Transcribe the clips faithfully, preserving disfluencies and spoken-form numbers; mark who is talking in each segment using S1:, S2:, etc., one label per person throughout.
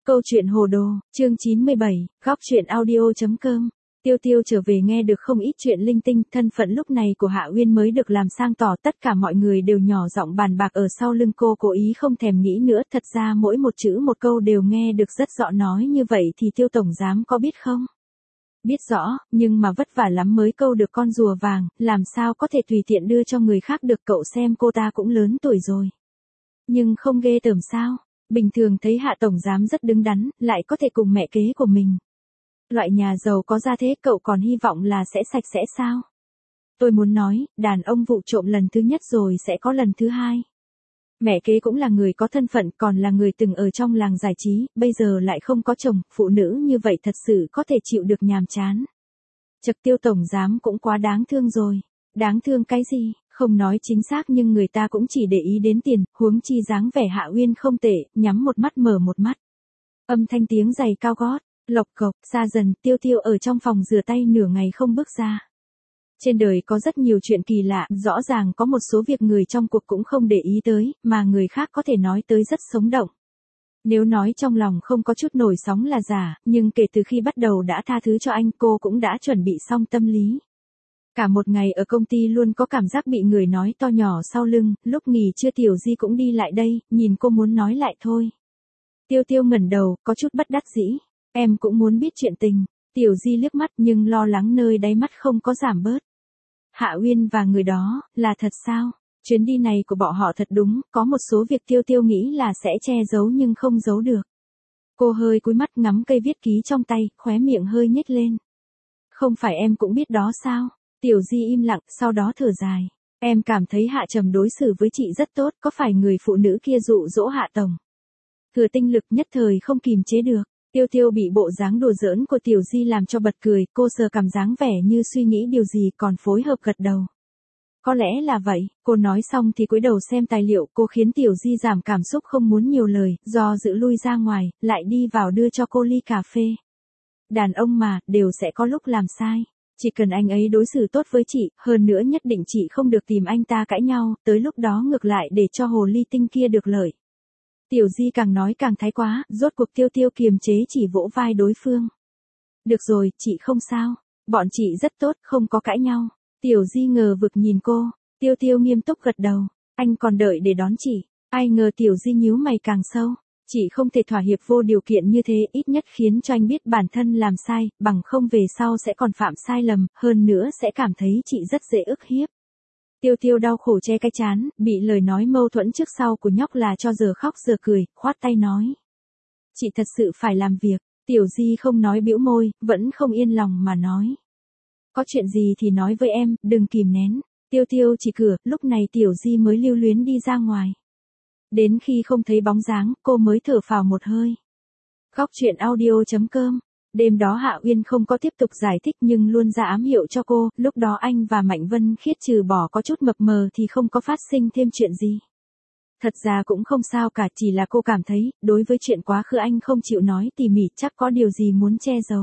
S1: Câu chuyện hồ đồ, chương chín mươi bảy, góc truyện audio.com. Tiêu Tiêu trở về nghe được không ít chuyện linh tinh, thân phận lúc này của Hạ Uyên mới được làm sang tỏ, tất cả mọi người đều nhỏ giọng bàn bạc ở sau lưng cô, cố ý không thèm nghĩ nữa, thật ra mỗi một chữ một câu đều nghe được rất rõ, nói như vậy thì Tiêu tổng giám có biết không? Biết rõ, nhưng mà vất vả lắm mới câu được con rùa vàng, làm sao có thể tùy tiện đưa cho người khác được, cậu xem cô ta cũng lớn tuổi rồi. Nhưng không ghê tởm sao? Bình thường thấy Hạ tổng giám rất đứng đắn, lại có thể cùng mẹ kế của mình. Loại nhà giàu có ra thế, cậu còn hy vọng là sẽ sạch sẽ sao? Tôi muốn nói, đàn ông vụng trộm lần thứ nhất rồi sẽ có lần thứ hai. Mẹ kế cũng là người có thân phận, còn là người từng ở trong làng giải trí, bây giờ lại không có chồng, phụ nữ như vậy thật sự có thể chịu được nhàm chán. Chật, Tiêu tổng giám cũng quá đáng thương rồi. Đáng thương cái gì? Không nói chính xác nhưng người ta cũng chỉ để ý đến tiền, huống chi dáng vẻ Hạ Uyên không tệ, nhắm một mắt mở một mắt. Âm thanh tiếng giày cao gót, lộc cộc, xa dần, Tiêu Tiêu ở trong phòng rửa tay nửa ngày không bước ra. Trên đời có rất nhiều chuyện kỳ lạ, rõ ràng có một số việc người trong cuộc cũng không để ý tới, mà người khác có thể nói tới rất sống động. Nếu nói trong lòng không có chút nổi sóng là giả, nhưng kể từ khi bắt đầu đã tha thứ cho anh, cô cũng đã chuẩn bị xong tâm lý. Cả một ngày ở công ty luôn có cảm giác bị người nói to nhỏ sau lưng, lúc nghỉ trưa Tiểu Di cũng đi lại đây, nhìn cô muốn nói lại thôi. Tiêu Tiêu ngẩng đầu, có chút bất đắc dĩ. Em cũng muốn biết chuyện tình. Tiểu Di liếc mắt nhưng lo lắng nơi đáy mắt không có giảm bớt. Hạ Uyên và người đó, là thật sao? Chuyến đi này của bọn họ thật đúng, có một số việc Tiêu Tiêu nghĩ là sẽ che giấu nhưng không giấu được. Cô hơi cúi mắt ngắm cây viết ký trong tay, khóe miệng hơi nhếch lên. Không phải em cũng biết đó sao? Tiểu Di im lặng, sau đó thở dài. Em cảm thấy Hạ Trầm đối xử với chị rất tốt, có phải người phụ nữ kia dụ dỗ Hạ tổng? Thừa tinh lực nhất thời không kìm chế được. Tiêu Tiêu bị bộ dáng đùa giỡn của Tiểu Di làm cho bật cười, cô sờ cằm dáng vẻ như suy nghĩ điều gì còn phối hợp gật đầu. Có lẽ là vậy, cô nói xong thì cúi đầu xem tài liệu, cô khiến Tiểu Di giảm cảm xúc không muốn nhiều lời, do dự lui ra ngoài, lại đi vào đưa cho cô ly cà phê. Đàn ông mà, đều sẽ có lúc làm sai. Chỉ cần anh ấy đối xử tốt với chị, hơn nữa nhất định chị không được tìm anh ta cãi nhau, tới lúc đó ngược lại để cho hồ ly tinh kia được lợi. Tiểu Di càng nói càng thái quá, rốt cuộc Tiêu Tiêu kiềm chế chỉ vỗ vai đối phương. Được rồi, chị không sao, bọn chị rất tốt, không có cãi nhau. Tiểu Di ngờ vực nhìn cô, Tiêu Tiêu nghiêm túc gật đầu, anh còn đợi để đón chị. Ai ngờ Tiểu Di nhíu mày càng sâu. Chị không thể thỏa hiệp vô điều kiện như thế, ít nhất khiến cho anh biết bản thân làm sai, bằng không về sau sẽ còn phạm sai lầm, hơn nữa sẽ cảm thấy chị rất dễ ức hiếp. Tiêu Tiêu đau khổ che cái chán, bị lời nói mâu thuẫn trước sau của nhóc là cho giờ khóc giờ cười, khoát tay nói. Chị thật sự phải làm việc. Tiểu Di không nói, bĩu môi, vẫn không yên lòng mà nói. Có chuyện gì thì nói với em, đừng kìm nén. Tiêu Tiêu chỉ cửa, lúc này Tiểu Di mới lưu luyến đi ra ngoài. Đến khi không thấy bóng dáng, cô mới thở phào một hơi. Góc truyện audio.com. Đêm đó Hạ Uyên không có tiếp tục giải thích nhưng luôn ra ám hiệu cho cô, lúc đó anh và Mạnh Vân Khiết trừ bỏ có chút mập mờ thì không có phát sinh thêm chuyện gì. Thật ra cũng không sao cả, chỉ là cô cảm thấy, đối với chuyện quá khứ anh không chịu nói tỉ mỉ, chắc có điều gì muốn che giấu.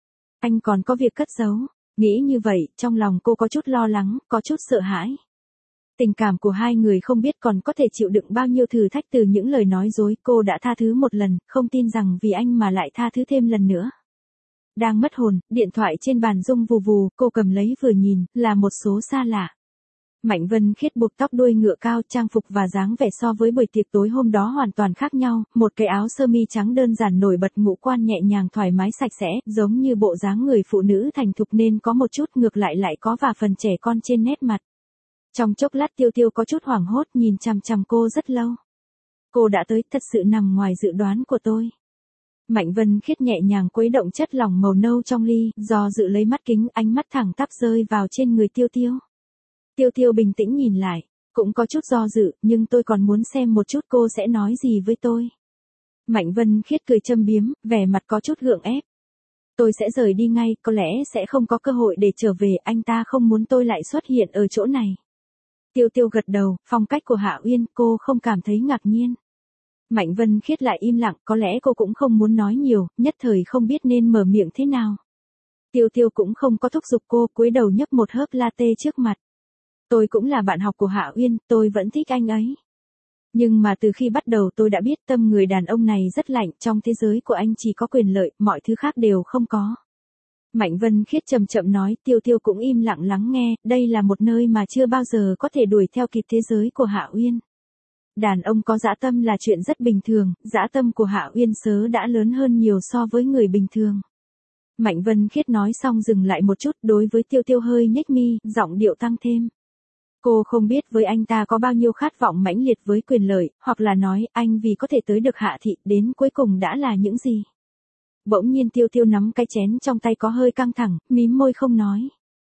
S1: Anh còn có việc cất giấu. Nghĩ như vậy, trong lòng cô có chút lo lắng, có chút sợ hãi. Tình cảm của hai người không biết còn có thể chịu đựng bao nhiêu thử thách từ những lời nói dối, cô đã tha thứ một lần, không tin rằng vì anh mà lại tha thứ thêm lần nữa. Đang mất hồn, điện thoại trên bàn rung vù vù, cô cầm lấy vừa nhìn, là một số xa lạ. Mạnh Vân Khiết buộc tóc đuôi ngựa cao, trang phục và dáng vẻ so với buổi tiệc tối hôm đó hoàn toàn khác nhau, một cái áo sơ mi trắng đơn giản nổi bật, ngũ quan nhẹ nhàng thoải mái sạch sẽ, giống như bộ dáng người phụ nữ thành thục nên có một chút ngược lại lại có vài phần trẻ con trên nét mặt. Trong chốc lát Tiêu Tiêu có chút hoảng hốt nhìn chằm chằm cô rất lâu. Cô đã tới, thật sự nằm ngoài dự đoán của tôi. Mạnh Vân Khiết nhẹ nhàng khuấy động chất lỏng màu nâu trong ly, do dự lấy mắt kính, ánh mắt thẳng tắp rơi vào trên người Tiêu Tiêu. Tiêu Tiêu bình tĩnh nhìn lại, cũng có chút do dự, nhưng tôi còn muốn xem một chút cô sẽ nói gì với tôi. Mạnh Vân Khiết cười châm biếm, vẻ mặt có chút gượng ép. Tôi sẽ rời đi ngay, có lẽ sẽ không có cơ hội để trở về, anh ta không muốn tôi lại xuất hiện ở chỗ này. Tiêu Tiêu gật đầu, phong cách của Hạ Uyên, cô không cảm thấy ngạc nhiên. Mạnh Vân Khiết lại im lặng, có lẽ cô cũng không muốn nói nhiều, nhất thời không biết nên mở miệng thế nào. Tiêu Tiêu cũng không có thúc giục cô, cúi đầu nhấp một hớp latte trước mặt. Tôi cũng là bạn học của Hạ Uyên, tôi vẫn thích anh ấy. Nhưng mà từ khi bắt đầu tôi đã biết tâm người đàn ông này rất lạnh, trong thế giới của anh chỉ có quyền lợi, mọi thứ khác đều không có. Mạnh Vân Khiết chậm chậm nói, Tiêu Tiêu cũng im lặng lắng nghe, đây là một nơi mà chưa bao giờ có thể đuổi theo kịp thế giới của Hạ Uyên. Đàn ông có dã tâm là chuyện rất bình thường, dã tâm của Hạ Uyên sớ đã lớn hơn nhiều so với người bình thường. Mạnh Vân Khiết nói xong dừng lại một chút, đối với Tiêu Tiêu hơi nhếch mi, giọng điệu tăng thêm. Cô không biết với anh ta có bao nhiêu khát vọng mãnh liệt với quyền lợi, hoặc là nói, anh vì có thể tới được Hạ thị, đến cuối cùng đã là những gì. Bỗng nhiên Tiêu Tiêu nắm cái chén trong tay có hơi căng thẳng, mím môi không nói.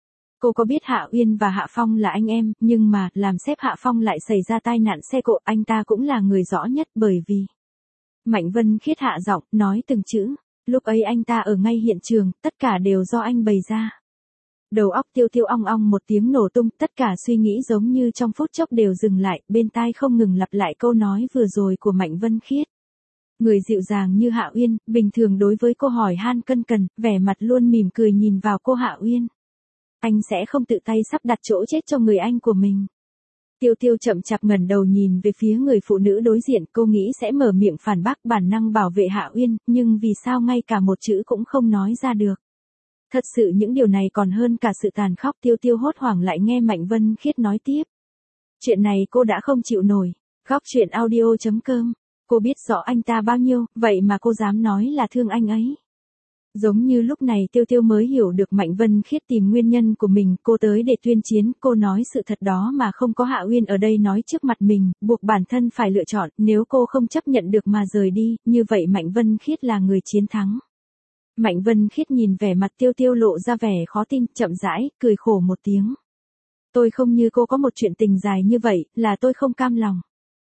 S1: Cô có biết Hạ Uyên và Hạ Phong là anh em, nhưng mà, làm sếp Hạ Phong lại xảy ra tai nạn xe cộ, anh ta cũng là người rõ nhất bởi vì. Mạnh Vân Khiết hạ giọng, nói từng chữ, lúc ấy anh ta ở ngay hiện trường, tất cả đều do anh bày ra. Đầu óc Tiêu Tiêu ong ong một tiếng nổ tung, tất cả suy nghĩ giống như trong phút chốc đều dừng lại, bên tai không ngừng lặp lại câu nói vừa rồi của Mạnh Vân Khiết. Người dịu dàng như Hạ Uyên, bình thường đối với cô hỏi han cân cần, vẻ mặt luôn mỉm cười nhìn vào cô Hạ Uyên. Anh sẽ không tự tay sắp đặt chỗ chết cho người anh của mình. Tiêu Tiêu chậm chạp ngẩng đầu nhìn về phía người phụ nữ đối diện, cô nghĩ sẽ mở miệng phản bác bản năng bảo vệ Hạ Uyên, nhưng vì sao ngay cả một chữ cũng không nói ra được. Thật sự những điều này còn hơn cả sự tàn khốc. Tiêu Tiêu hốt hoảng lại nghe Mạnh Vân Khiết nói tiếp. Chuyện này cô đã không chịu nổi. Góc chuyện audio chấm com. Cô biết rõ anh ta bao nhiêu, vậy mà cô dám nói là thương anh ấy. Giống như lúc này Tiêu Tiêu mới hiểu được Mạnh Vân Khiết tìm nguyên nhân của mình, cô tới để tuyên chiến, cô nói sự thật đó mà không có Hạ Uyên ở đây nói trước mặt mình, buộc bản thân phải lựa chọn, nếu cô không chấp nhận được mà rời đi, như vậy Mạnh Vân Khiết là người chiến thắng. Mạnh Vân Khiết nhìn vẻ mặt Tiêu Tiêu lộ ra vẻ khó tin, chậm rãi, cười khổ một tiếng. Tôi không như cô có một chuyện tình dài như vậy, là tôi không cam lòng.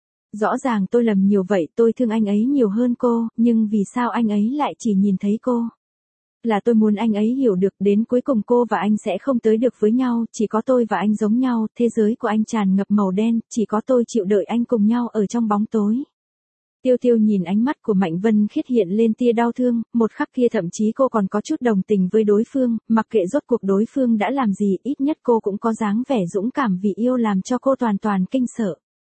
S1: Rõ ràng tôi lầm nhiều vậy, tôi thương anh ấy nhiều hơn cô, nhưng vì sao anh ấy lại chỉ nhìn thấy cô? Là tôi muốn anh ấy hiểu được, đến cuối cùng cô và anh sẽ không tới được với nhau, chỉ có tôi và anh giống nhau, thế giới của anh tràn ngập màu đen, chỉ có tôi chịu đợi anh cùng nhau ở trong bóng tối. Tiêu Tiêu nhìn ánh mắt của Mạnh Vân Khiết hiện lên tia đau thương, một khắc kia thậm chí cô còn có chút đồng tình với đối phương, mặc kệ rốt cuộc đối phương đã làm gì, ít nhất cô cũng có dáng vẻ dũng cảm vì yêu làm cho cô toàn toàn kinh sợ.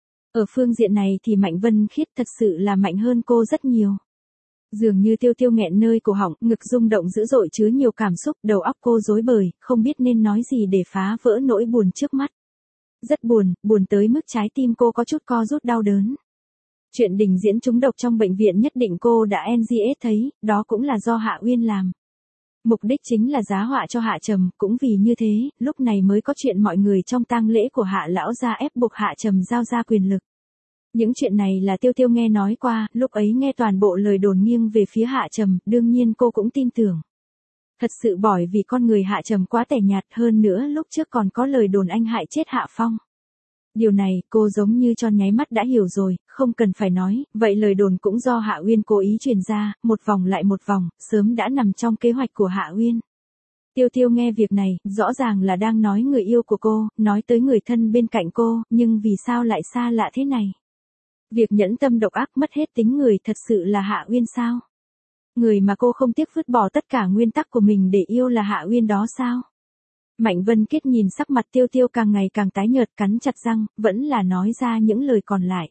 S1: Ở phương diện này thì Mạnh Vân Khiết thật sự là mạnh hơn cô rất nhiều. Dường như Tiêu Tiêu nghẹn nơi cổ họng, ngực rung động dữ dội chứa nhiều cảm xúc, đầu óc cô rối bời, không biết nên nói gì để phá vỡ nỗi buồn trước mắt. Rất buồn, buồn tới mức trái tim cô có chút co rút đau đớn. Chuyện Đình Diễn trúng độc trong bệnh viện nhất định cô đã en giê ét thấy, đó cũng là do Hạ Uyên làm. Mục đích chính là giá họa cho Hạ Trầm, cũng vì như thế, lúc này mới có chuyện mọi người trong tang lễ của Hạ lão gia ép buộc Hạ Trầm giao ra quyền lực. Những chuyện này là Tiêu Tiêu nghe nói qua, lúc ấy nghe toàn bộ lời đồn nghiêng về phía Hạ Trầm, đương nhiên cô cũng tin tưởng. Thật sự bởi vì con người Hạ Trầm quá tẻ nhạt, hơn nữa lúc trước còn có lời đồn anh hại chết Hạ Phong. Điều này, cô giống như cho nháy mắt đã hiểu rồi, không cần phải nói, vậy lời đồn cũng do Hạ Uyên cố ý truyền ra, một vòng lại một vòng, sớm đã nằm trong kế hoạch của Hạ Uyên. Tiêu Tiêu nghe việc này, rõ ràng là đang nói người yêu của cô, nói tới người thân bên cạnh cô, nhưng vì sao lại xa lạ thế này? Việc nhẫn tâm độc ác mất hết tính người thật sự là Hạ Uyên sao? Người mà cô không tiếc vứt bỏ tất cả nguyên tắc của mình để yêu là Hạ Uyên đó sao? Mạnh Vân Khiết nhìn sắc mặt Tiêu Tiêu càng ngày càng tái nhợt, cắn chặt răng, vẫn là nói ra những lời còn lại.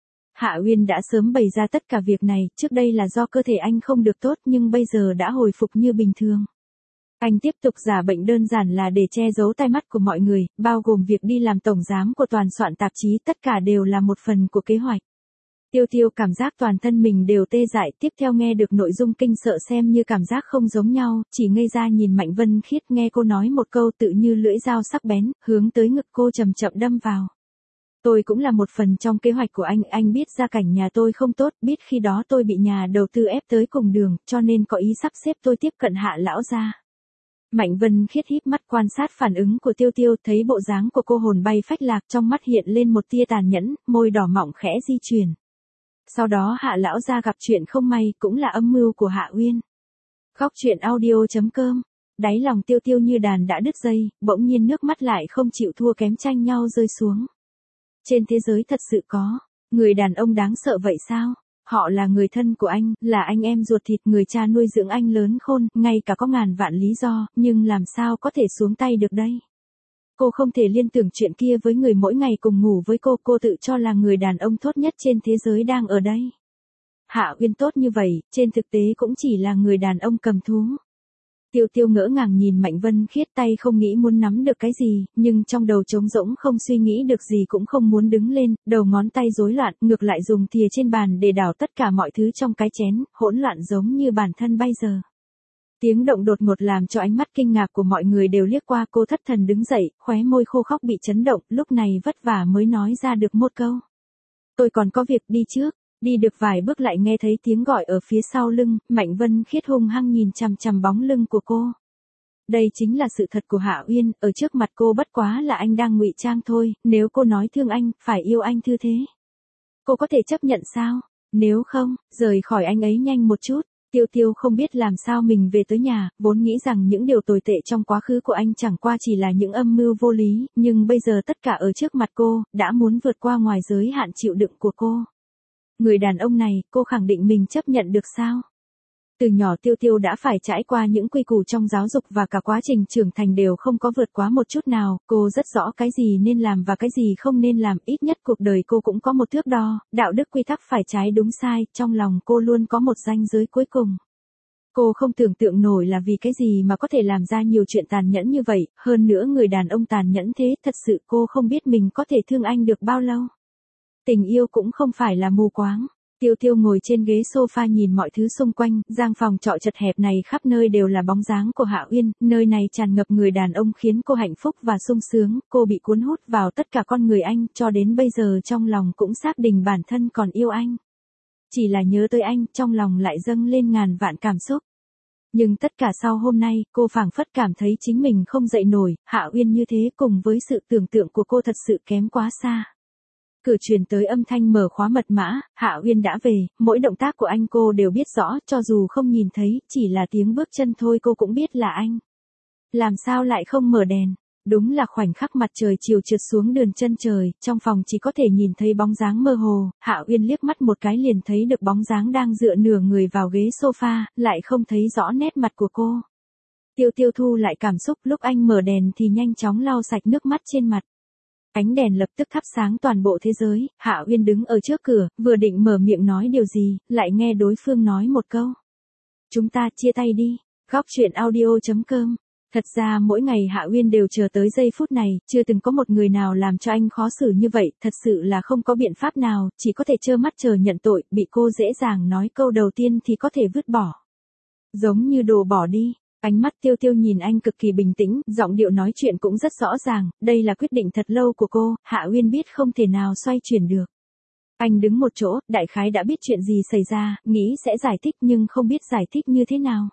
S1: Hạ Uyên đã sớm bày ra tất cả việc này, trước đây là do cơ thể anh không được tốt nhưng bây giờ đã hồi phục như bình thường. Anh tiếp tục giả bệnh đơn giản là để che giấu tai mắt của mọi người, bao gồm việc đi làm tổng giám của toàn soạn tạp chí, tất cả đều là một phần của kế hoạch. Tiêu Tiêu cảm giác toàn thân mình đều tê dại, tiếp theo nghe được nội dung kinh sợ xem như cảm giác không giống nhau, chỉ ngây ra nhìn Mạnh Vân Khiết nghe cô nói một câu tự như lưỡi dao sắc bén, hướng tới ngực cô chậm chậm đâm vào. Tôi cũng là một phần trong kế hoạch của anh, anh biết gia cảnh nhà tôi không tốt, biết khi đó tôi bị nhà đầu tư ép tới cùng đường, cho nên có ý sắp xếp tôi tiếp cận Hạ lão gia. Mạnh Vân Khiết híp mắt quan sát phản ứng của Tiêu Tiêu, thấy bộ dáng của cô hồn bay phách lạc, trong mắt hiện lên một tia tàn nhẫn, môi đỏ mọng khẽ di chuyển. Sau đó Hạ lão gia gặp chuyện không may, cũng là âm mưu của Hạ Uyên. Góc chuyện audio chấm com. Đáy lòng Tiêu Tiêu như đàn đã đứt dây, bỗng nhiên nước mắt lại không chịu thua kém tranh nhau rơi xuống. Trên thế giới thật sự có người đàn ông đáng sợ vậy sao? Họ là người thân của anh, là anh em ruột thịt, người cha nuôi dưỡng anh lớn khôn, ngay cả có ngàn vạn lý do, nhưng làm sao có thể xuống tay được đây? Cô không thể liên tưởng chuyện kia với người mỗi ngày cùng ngủ với cô, cô tự cho là người đàn ông tốt nhất trên thế giới đang ở đây. Hạ Uyên tốt như vậy, trên thực tế cũng chỉ là người đàn ông cầm thú. Tiêu Tiêu ngỡ ngàng nhìn Mạnh Vân Khiết, tay không nghĩ muốn nắm được cái gì, nhưng trong đầu trống rỗng không suy nghĩ được gì cũng không muốn đứng lên, đầu ngón tay rối loạn, ngược lại dùng thìa trên bàn để đảo tất cả mọi thứ trong cái chén, hỗn loạn giống như bản thân bây giờ. Tiếng động đột ngột làm cho ánh mắt kinh ngạc của mọi người đều liếc qua, cô thất thần đứng dậy, khóe môi khô khóc bị chấn động, lúc này vất vả mới nói ra được một câu. Tôi còn có việc, đi trước. Đi được vài bước lại nghe thấy tiếng gọi ở phía sau lưng, Mạnh Vân Khiết hung hăng nhìn chằm chằm bóng lưng của cô. Đây chính là sự thật của Hạ Uyên, ở trước mặt cô bất quá là anh đang ngụy trang thôi, nếu cô nói thương anh, phải yêu anh thư thế. Cô có thể chấp nhận sao? Nếu không, rời khỏi anh ấy nhanh một chút. Tiêu Tiêu không biết làm sao mình về tới nhà, vốn nghĩ rằng những điều tồi tệ trong quá khứ của anh chẳng qua chỉ là những âm mưu vô lý, nhưng bây giờ tất cả ở trước mặt cô, đã muốn vượt qua ngoài giới hạn chịu đựng của cô. Người đàn ông này, cô khẳng định mình chấp nhận được sao? Từ nhỏ Tiêu Tiêu đã phải trải qua những quy củ trong giáo dục và cả quá trình trưởng thành đều không có vượt quá một chút nào, cô rất rõ cái gì nên làm và cái gì không nên làm, ít nhất cuộc đời cô cũng có một thước đo, đạo đức quy tắc phải trái đúng sai, trong lòng cô luôn có một ranh giới cuối cùng. Cô không tưởng tượng nổi là vì cái gì mà có thể làm ra nhiều chuyện tàn nhẫn như vậy, hơn nữa người đàn ông tàn nhẫn thế, thật sự cô không biết mình có thể thương anh được bao lâu. Tình yêu cũng không phải là mù quáng. Tiêu Tiêu ngồi trên ghế sofa nhìn mọi thứ xung quanh, gian phòng trọ chật hẹp này khắp nơi đều là bóng dáng của Hạ Uyên, nơi này tràn ngập người đàn ông khiến cô hạnh phúc và sung sướng, cô bị cuốn hút vào tất cả con người anh, cho đến bây giờ trong lòng cũng xác định bản thân còn yêu anh. Chỉ là nhớ tới anh, trong lòng lại dâng lên ngàn vạn cảm xúc. Nhưng tất cả sau hôm nay, cô phảng phất cảm thấy chính mình không dậy nổi, Hạ Uyên như thế cùng với sự tưởng tượng của cô thật sự kém quá xa. Cửa truyền tới âm thanh mở khóa mật mã, Hạ Uyên đã về, mỗi động tác của anh cô đều biết rõ, cho dù không nhìn thấy, chỉ là tiếng bước chân thôi cô cũng biết là anh. Làm sao lại không mở đèn? Đúng là khoảnh khắc mặt trời chiều trượt xuống đường chân trời, trong phòng chỉ có thể nhìn thấy bóng dáng mơ hồ, Hạ Uyên liếc mắt một cái liền thấy được bóng dáng đang dựa nửa người vào ghế sofa, lại không thấy rõ nét mặt của cô. Tiêu Tiêu thu lại cảm xúc, lúc anh mở đèn thì nhanh chóng lau sạch nước mắt trên mặt. Ánh đèn lập tức thắp sáng toàn bộ thế giới, Hạ Uyên đứng ở trước cửa, vừa định mở miệng nói điều gì, lại nghe đối phương nói một câu. Chúng ta chia tay đi, góc chuyện audio chấm com. Thật ra mỗi ngày Hạ Uyên đều chờ tới giây phút này, chưa từng có một người nào làm cho anh khó xử như vậy, thật sự là không có biện pháp nào, chỉ có thể trơ mắt chờ nhận tội, bị cô dễ dàng nói câu đầu tiên thì có thể vứt bỏ. Giống như đồ bỏ đi. Ánh mắt Tiêu Tiêu nhìn anh cực kỳ bình tĩnh, giọng điệu nói chuyện cũng rất rõ ràng, đây là quyết định thật lâu của cô, Hạ Uyên biết không thể nào xoay chuyển được. Anh đứng một chỗ, đại khái đã biết chuyện gì xảy ra, nghĩ sẽ giải thích nhưng không biết giải thích như thế nào.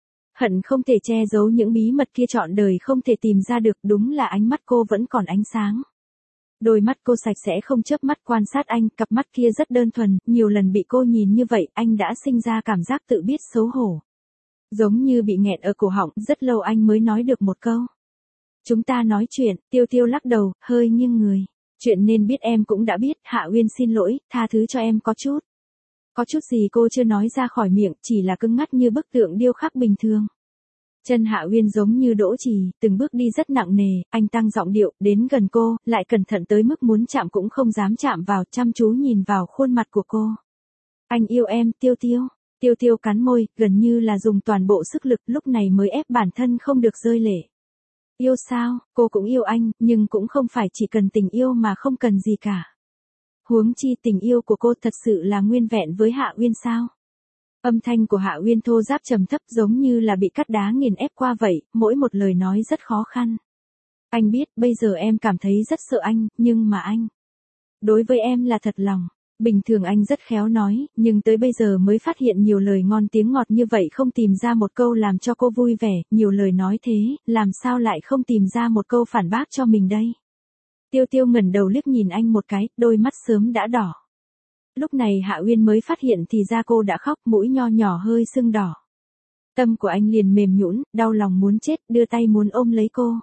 S1: Hận không thể che giấu những bí mật kia trọn đời không thể tìm ra được, đúng là ánh mắt cô vẫn còn ánh sáng. Đôi mắt cô sạch sẽ không chớp mắt quan sát anh, cặp mắt kia rất đơn thuần, nhiều lần bị cô nhìn như vậy, anh đã sinh ra cảm giác tự biết xấu hổ. Giống như bị nghẹn ở cổ họng, rất lâu anh mới nói được một câu. Chúng ta nói chuyện, Tiêu Tiêu lắc đầu, hơi nghiêng người. Chuyện nên biết em cũng đã biết, Hạ Uyên xin lỗi, tha thứ cho em có chút. Có chút gì cô chưa nói ra khỏi miệng, chỉ là cứng ngắc như bức tượng điêu khắc bình thường. Chân Hạ Uyên giống như đỗ chì, từng bước đi rất nặng nề, anh tăng giọng điệu, đến gần cô, lại cẩn thận tới mức muốn chạm cũng không dám chạm vào, chăm chú nhìn vào khuôn mặt của cô. Anh yêu em, Tiêu Tiêu. Tiêu Tiêu cắn môi, gần như là dùng toàn bộ sức lực, lúc này mới ép bản thân không được rơi lệ. Yêu sao, cô cũng yêu anh, nhưng cũng không phải chỉ cần tình yêu mà không cần gì cả. Huống chi tình yêu của cô thật sự là nguyên vẹn với Hạ Uyên sao? Âm thanh của Hạ Uyên thô ráp trầm thấp giống như là bị cắt đá nghiền ép qua vậy, mỗi một lời nói rất khó khăn. Anh biết, bây giờ em cảm thấy rất sợ anh, nhưng mà anh, đối với em là thật lòng. Bình thường anh rất khéo nói, nhưng tới bây giờ mới phát hiện nhiều lời ngon tiếng ngọt như vậy không tìm ra một câu làm cho cô vui vẻ, nhiều lời nói thế, làm sao lại không tìm ra một câu phản bác cho mình đây. Tiêu Tiêu ngẩng đầu liếc nhìn anh một cái, đôi mắt sớm đã đỏ. Lúc này Hạ Uyên mới phát hiện thì ra cô đã khóc, mũi nho nhỏ hơi sưng đỏ. Tâm của anh liền mềm nhũn, đau lòng muốn chết, đưa tay muốn ôm lấy cô.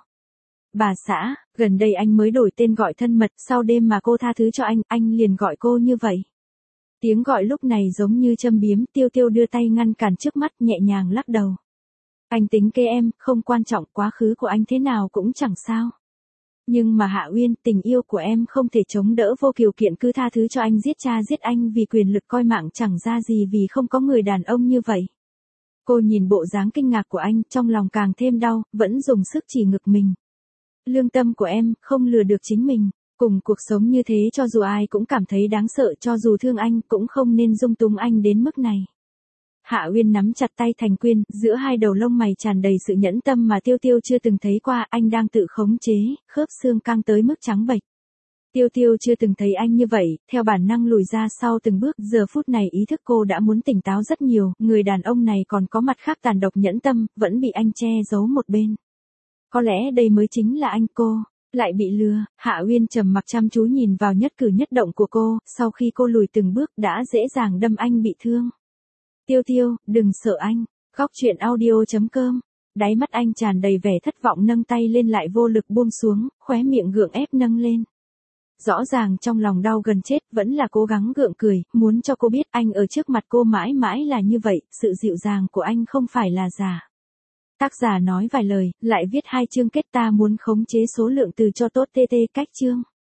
S1: Bà xã, gần đây anh mới đổi tên gọi thân mật, sau đêm mà cô tha thứ cho anh, anh liền gọi cô như vậy. Tiếng gọi lúc này giống như châm biếm, Tiêu Tiêu đưa tay ngăn cản trước mắt, nhẹ nhàng lắc đầu. Anh tính kê em, không quan trọng, quá khứ của anh thế nào cũng chẳng sao. Nhưng mà Hạ Uyên, tình yêu của em không thể chống đỡ vô điều kiện cứ tha thứ cho anh giết cha giết anh vì quyền lực coi mạng chẳng ra gì vì không có người đàn ông như vậy. Cô nhìn bộ dáng kinh ngạc của anh, trong lòng càng thêm đau, vẫn dùng sức chỉ ngực mình. Lương tâm của em, không lừa được chính mình. Cùng cuộc sống như thế cho dù ai cũng cảm thấy đáng sợ, cho dù thương anh cũng không nên dung túng anh đến mức này. Hạ Uyên nắm chặt tay Thành Quyên, giữa hai đầu lông mày tràn đầy sự nhẫn tâm mà Tiêu Tiêu chưa từng thấy qua, anh đang tự khống chế, khớp xương căng tới mức trắng bệch. Tiêu Tiêu chưa từng thấy anh như vậy, theo bản năng lùi ra sau từng bước, giờ phút này ý thức cô đã muốn tỉnh táo rất nhiều, người đàn ông này còn có mặt khác tàn độc nhẫn tâm, vẫn bị anh che giấu một bên. Có lẽ đây mới chính là anh. Cô lại bị lừa. Hạ Uyên trầm mặc chăm chú nhìn vào nhất cử nhất động của cô, sau khi cô lùi từng bước đã dễ dàng đâm anh bị thương. Tiêu Tiêu, đừng sợ anh. Góc truyện audio chấm com. Đáy mắt anh tràn đầy vẻ thất vọng, nâng tay lên lại vô lực buông xuống, khóe miệng gượng ép nâng lên. Rõ ràng trong lòng đau gần chết, vẫn là cố gắng gượng cười, muốn cho cô biết anh ở trước mặt cô mãi mãi là như vậy, sự dịu dàng của anh không phải là giả. Tác giả nói vài lời, lại viết hai chương kết, ta muốn khống chế số lượng từ cho tốt tê tê cách chương.